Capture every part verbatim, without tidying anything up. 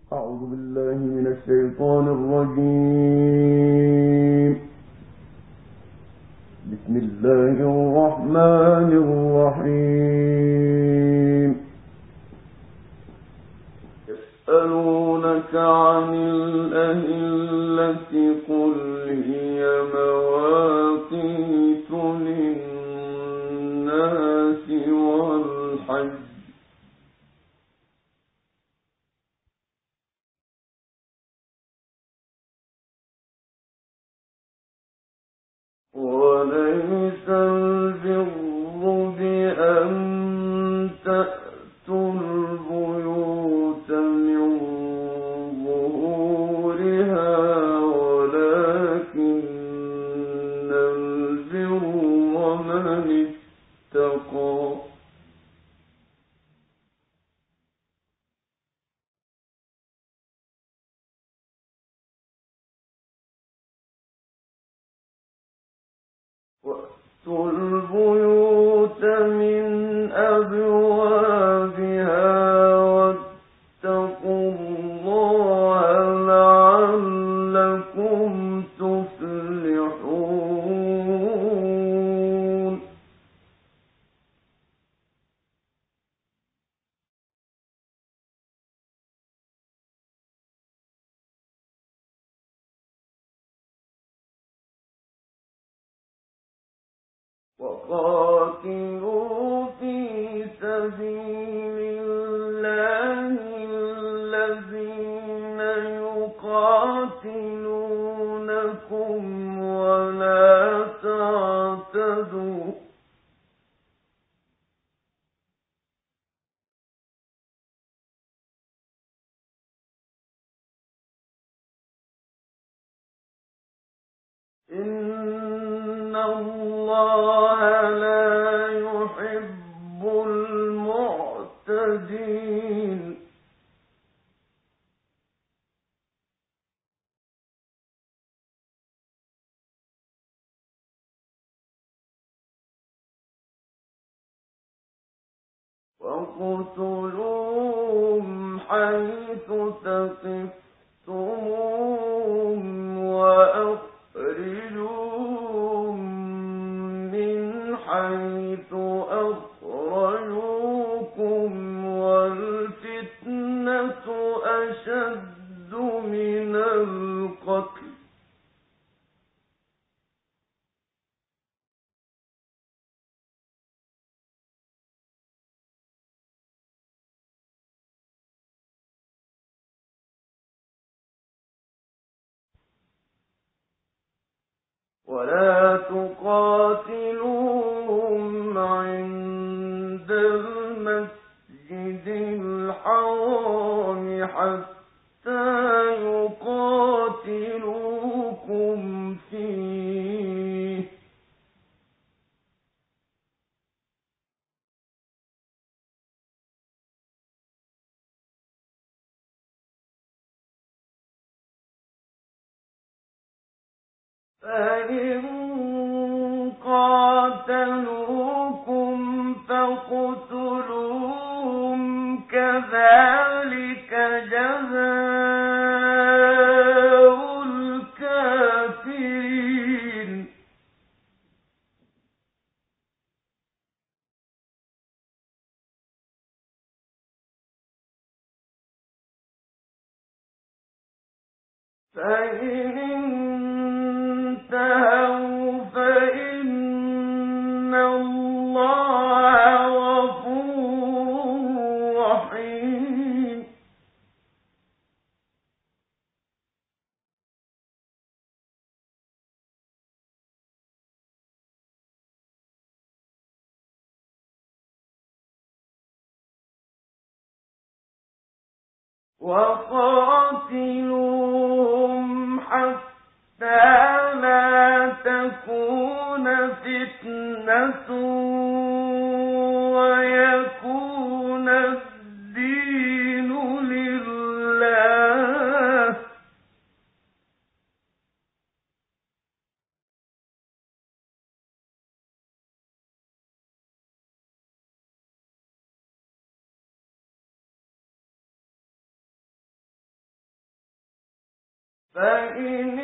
أعوذ بالله من الشيطان الرجيم. بسم الله الرحمن الرحيم. يسألونك عن الأهلة قل هي مواقيت للناس والحج وليس البر بأن تأتوا البيوت من ظهورها ولكن البر من اتقى وَأْتُوا الْبُيُوتَ مِنْ أَبْوَابِهَا وَاتَّقُوا اللَّهَ لَعَلَّكُمْ تُفْلِحُونَ. وَقَاتِلُوا فِي سَبِيلِ اللَّهِ الَّذِينَ يُقَاتِلُونَكُمْ وَلَا تَعْتَدُوا إِنَّ اللَّهَ لَا يُحِبُّ الْمُعْتَدِينَ. وَاقْتُلُوهُمْ حَيْثُ ثَقِفْتُمُوهُمْ وَأَخْرِجُوهُم مِّنْ حَيْثُ أَخْرَجُوكُمْ وَالْفِتْنَةُ أَشَدُّ مِنَ الْقَتْلِ ۚ وَلَا تُقَاتِلُوهُمْ عِندَ الْمَسْجِدِ الْحَرَامِ حَتَّىٰ يُقَاتِلُوكُمْ فِيهِ ۖ فَإِن قَاتَلُوكُمْ فَاقْتُلُوهُمْ كَذَٰلِكَ جَزَاءُ الْكَافِرِينَ. فَإِنِ انتَهَوْا فَإِنَّ اللَّهَ غَفُورٌ رَّحِيمٌ. وَقَاتِلُوهُمْ حَتَّىٰ لَا تَكُونَ فِتْنَةٌ وَيَكُونَ الدِّينُ لِلَّهِ ۖ فإن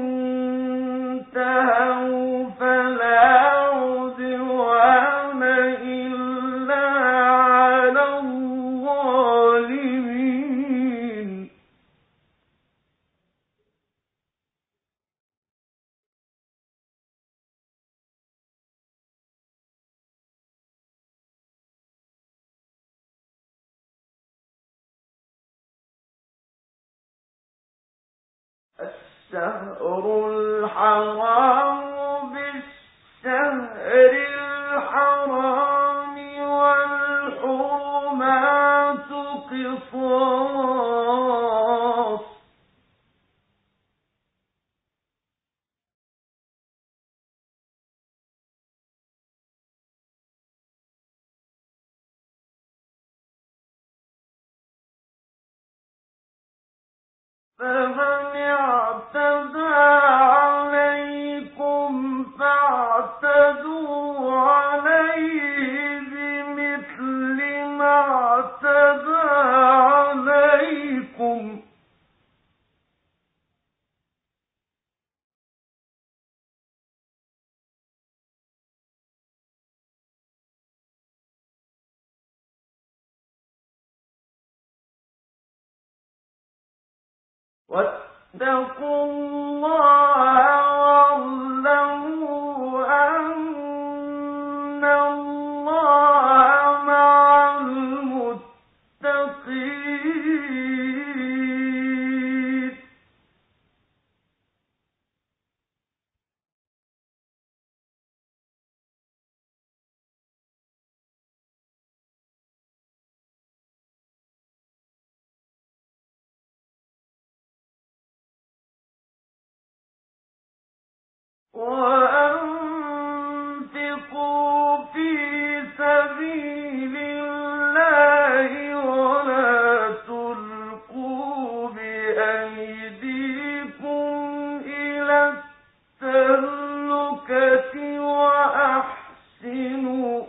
انتهوا فلا عدوان إلا على الظالمين. الشهر الحرام بالشهر الحرام والحرمات قصاص. فمن اعتدى عليكم فاعتدوا عليه بمثل ما اعتدى عليكم. واتقوا الله واعلموا أن الله مع المتقين. وأنفقوا في سبيل الله ولا تلقوا بأيديكم إلى التهلكة وأحسنوا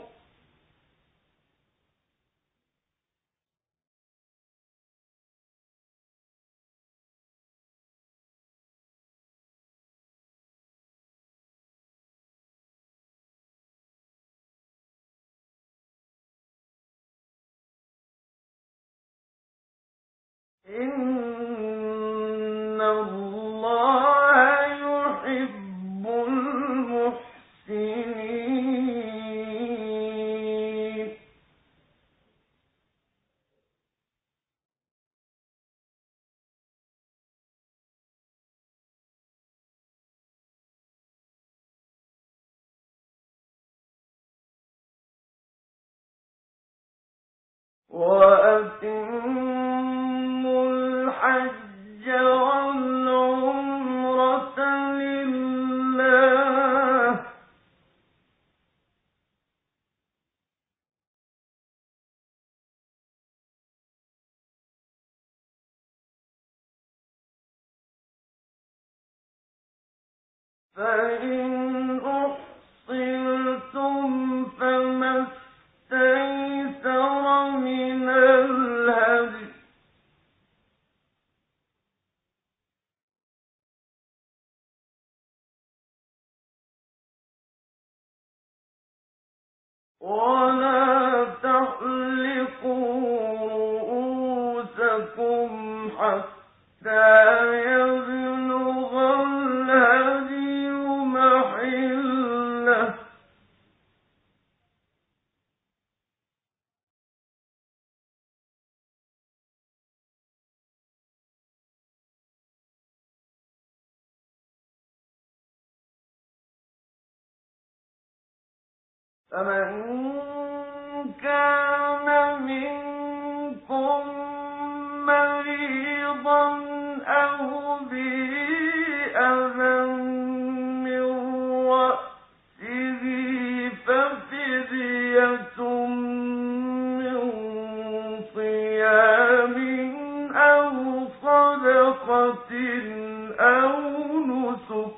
إن الله يحب المحسنين. وأتموا الحج والعمرة لله. فإن أحصرتم فما استيسر من الهدي. ولا تحلقوا رؤوسكم حتى يبلغ الهدي محله. فمن كان منكم مريضا أو به أذى من رأسه ففدية من صيام أو صدقة أو نسك.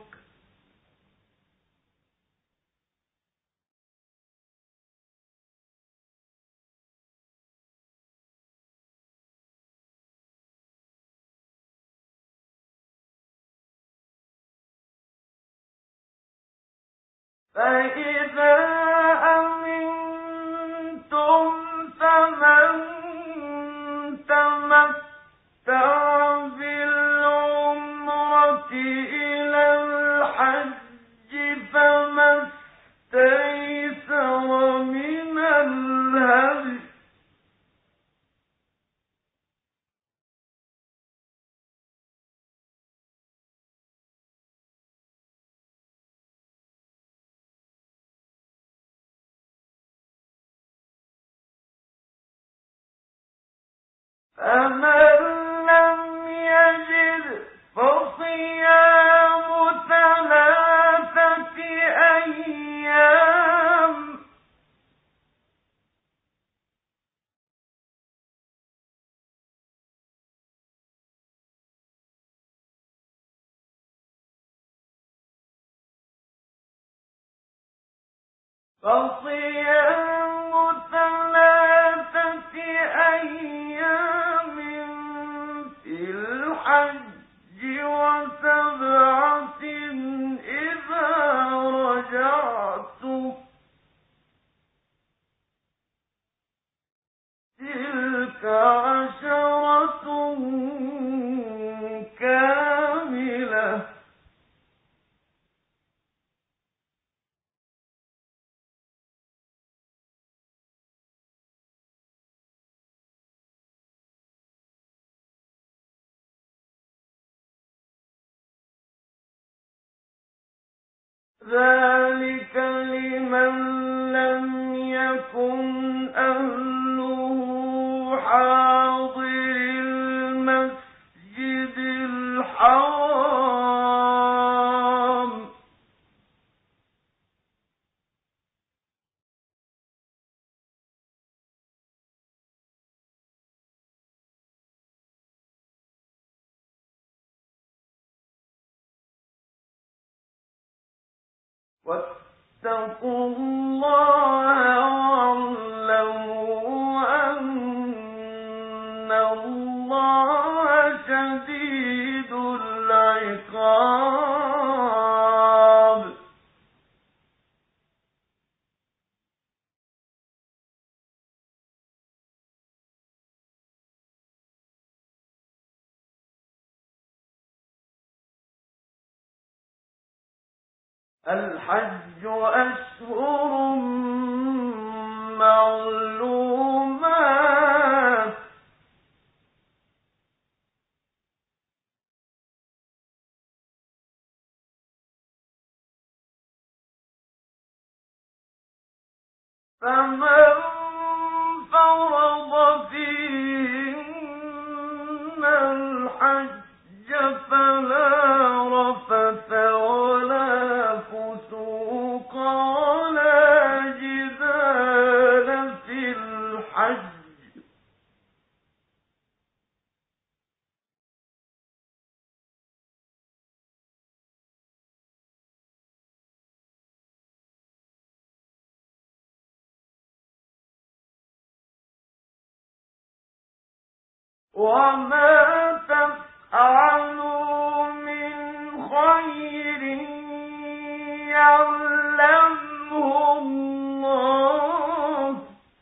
فإذا أمنتم فمن تمتع بالعمرة إلى الحج فما استيسر من الهدي فمن لم يجد فصيام ثلاثة أيام فصيام ثلاثة أيام في الحج وسبعة إذا رجعتم تلك عشرة كاملة ذلك لمن لم يكن أهله حاضر المسجد الحرام واتقوا الله واعلموا أن الله شديد العقاب الحج أشهر معلومات فمن فرض فيهن الحج فلا رفث ولا فسوق ولا جدال في الحج وما تفعلوا من خير يعلمه الله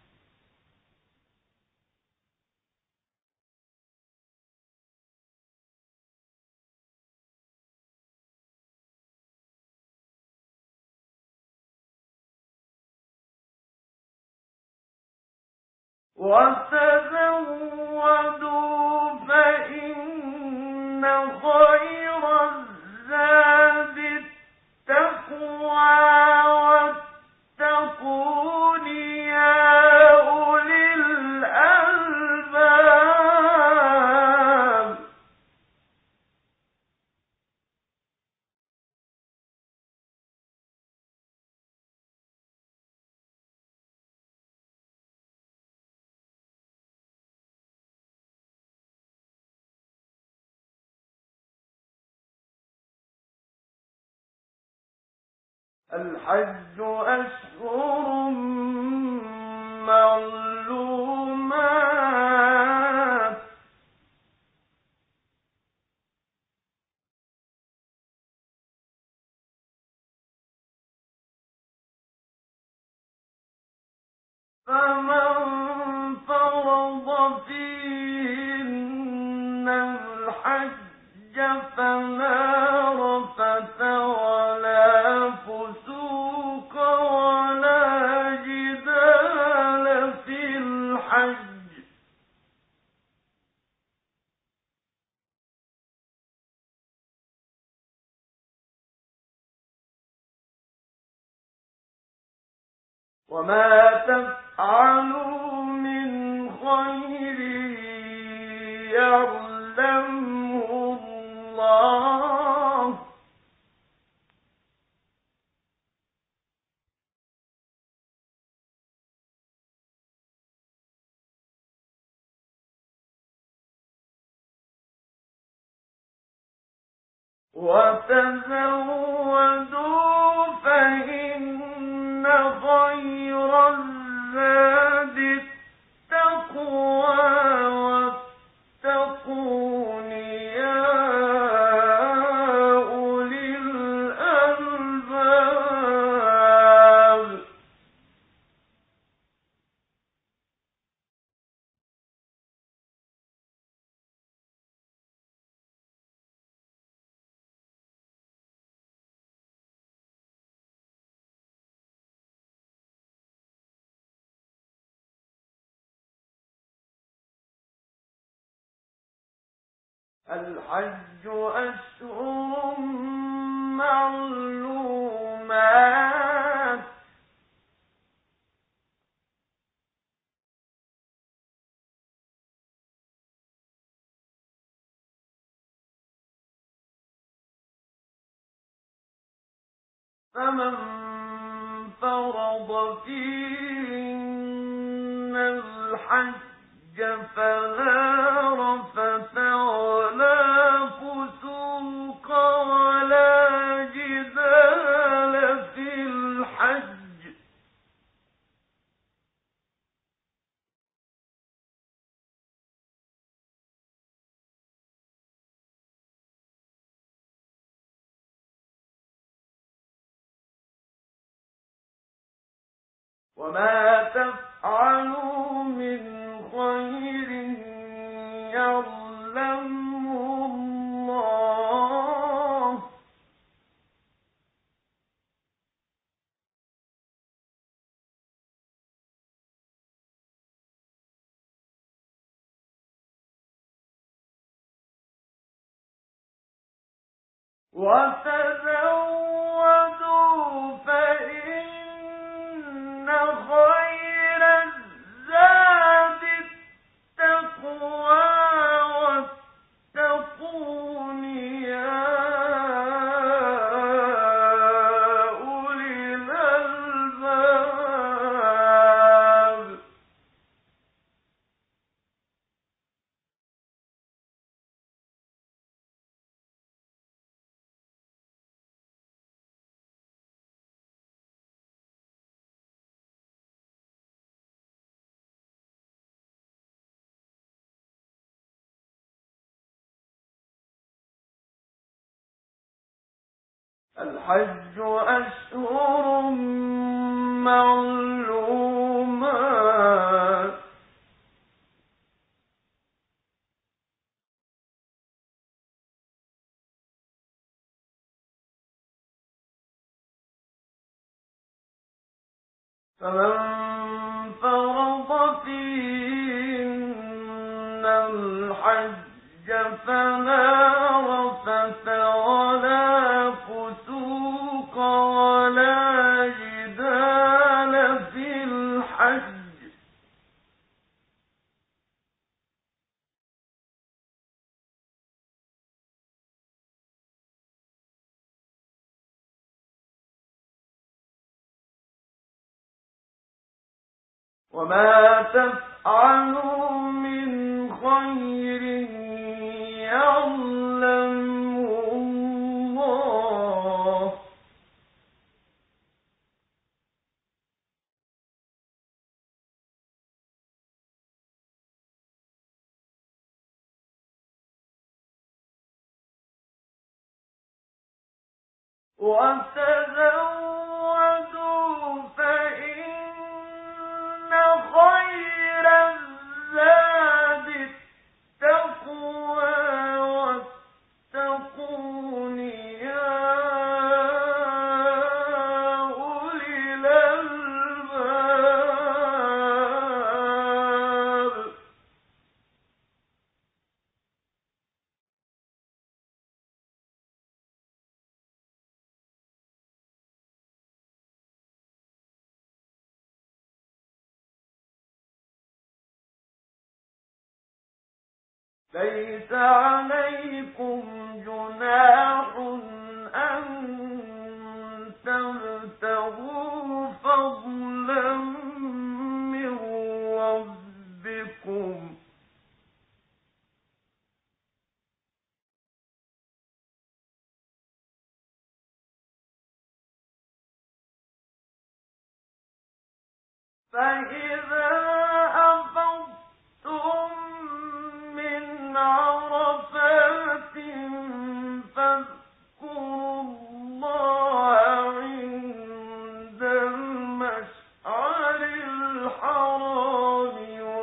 وتزودوا فإن خير الزاد التقوى واتقون يا أولي الألباب الحج أشهر معلومات فمن فرض فيهن الحج فلا رفث ولا فسوق ولا جدال في الحج وما تفعلوا من خير يعلمه الله وتزودوا فإن خير الزاد التقوى واتقون يا أولي الألباب الحج أشهر معلومات فمن فرض فيهن الحج فلا رفث ولا فسوق ولا جدال في الحج وما تفعلوا من خير يعلمه الله وتزودوا فإن خير الزاد التقوى واتقون يا أولي الألباب الحج أشهر معلومات فمن فرض فيهن الحج فلا رفث ولا فسوق ولا جدال في الحج وما تفعلوا من خير يعلمه الله وتزودوا فإن ليس عليكم جناح أن تبتغوا فضلا من ربكم فإذا أفضتم من عرفات فاذكروا الله عند المشعر الحرام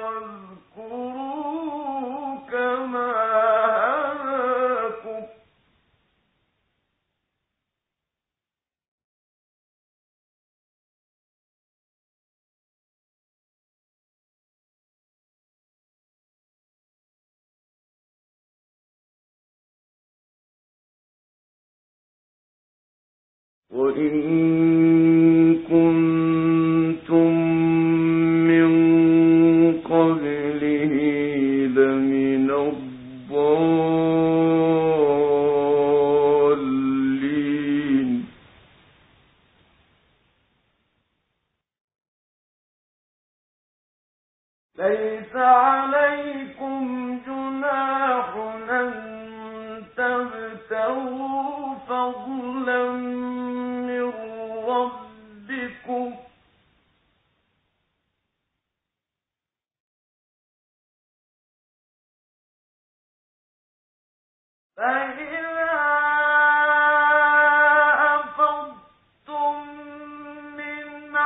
واذكروه كما هداكم وإن كنتم من قبله لمن الضالين ليس عليكم جناح أن تبتغوا فضلا من ربكم فإذا أفضتم من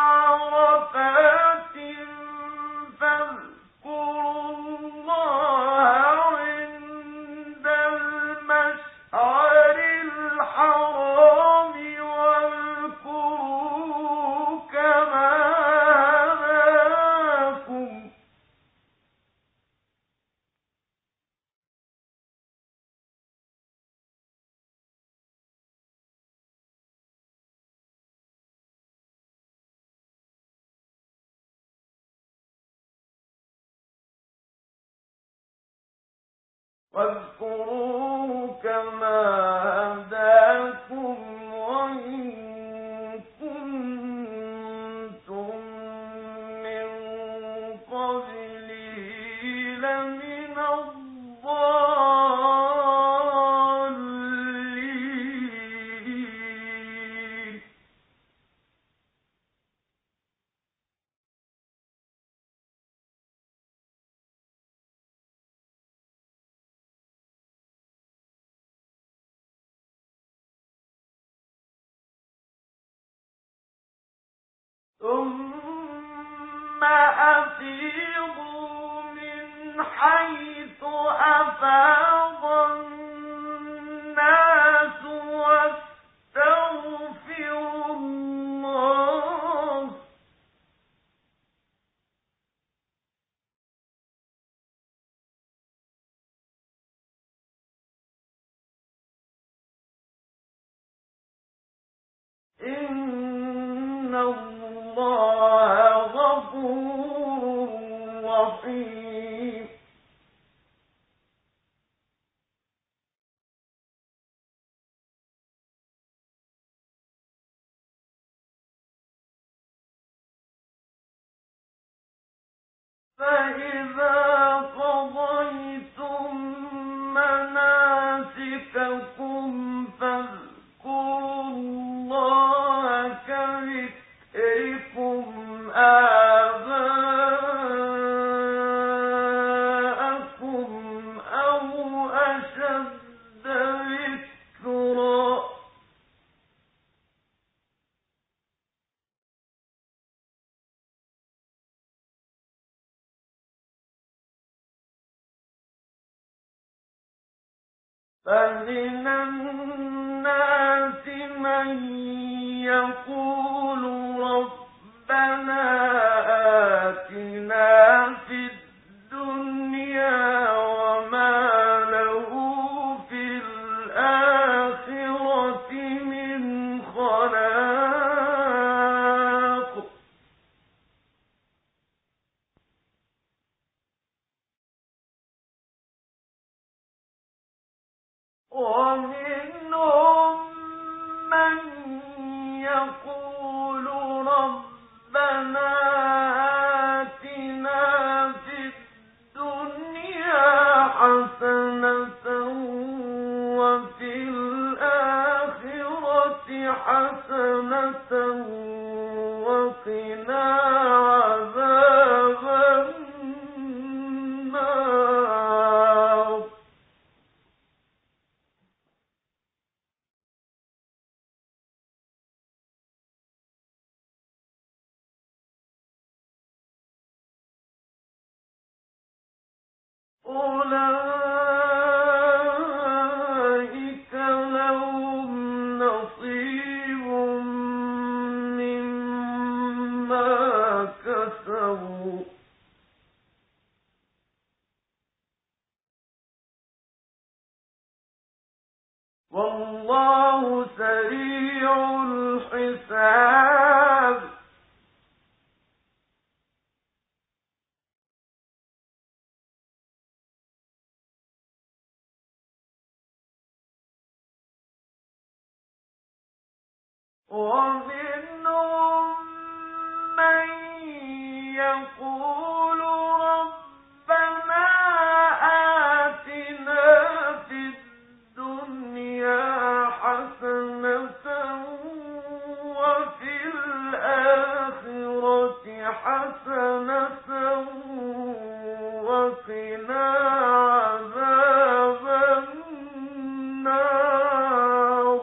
عرفات فاذكروا الله عند المشعر الحرام واذكروه كما هداكم واذكروه كما هداكم وإن كنتم من قبله لمن الضالين ثم أفيضوا من حيث أفاض الناس واستغفروا الله إن الله غفور رحيم فإذا قضيتم مناسككم فاذكروا الله كذكركم آباءكم أو أشد ذكرا فمن الناس من يقول ربنا آتنا في الدنيا وما له في الآخرة من خلاق ومنهم من يقول ربنا آتنا في الدنيا حسنة وفي الآخرة حسنة وقنا عذاب النار. أولئك لهم نصيب مما كسبوا والله سريع الحساب. ومنهم من يقول ربنا آتنا في الدنيا حسنة وفي الآخرة حسنة وقنا عذاب النار.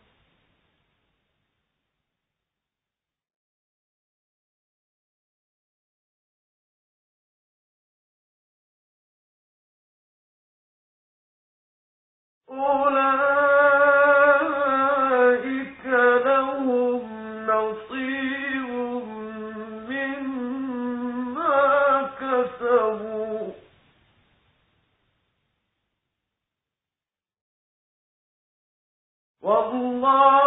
أولئك لهم نصيب مما كسبوا والله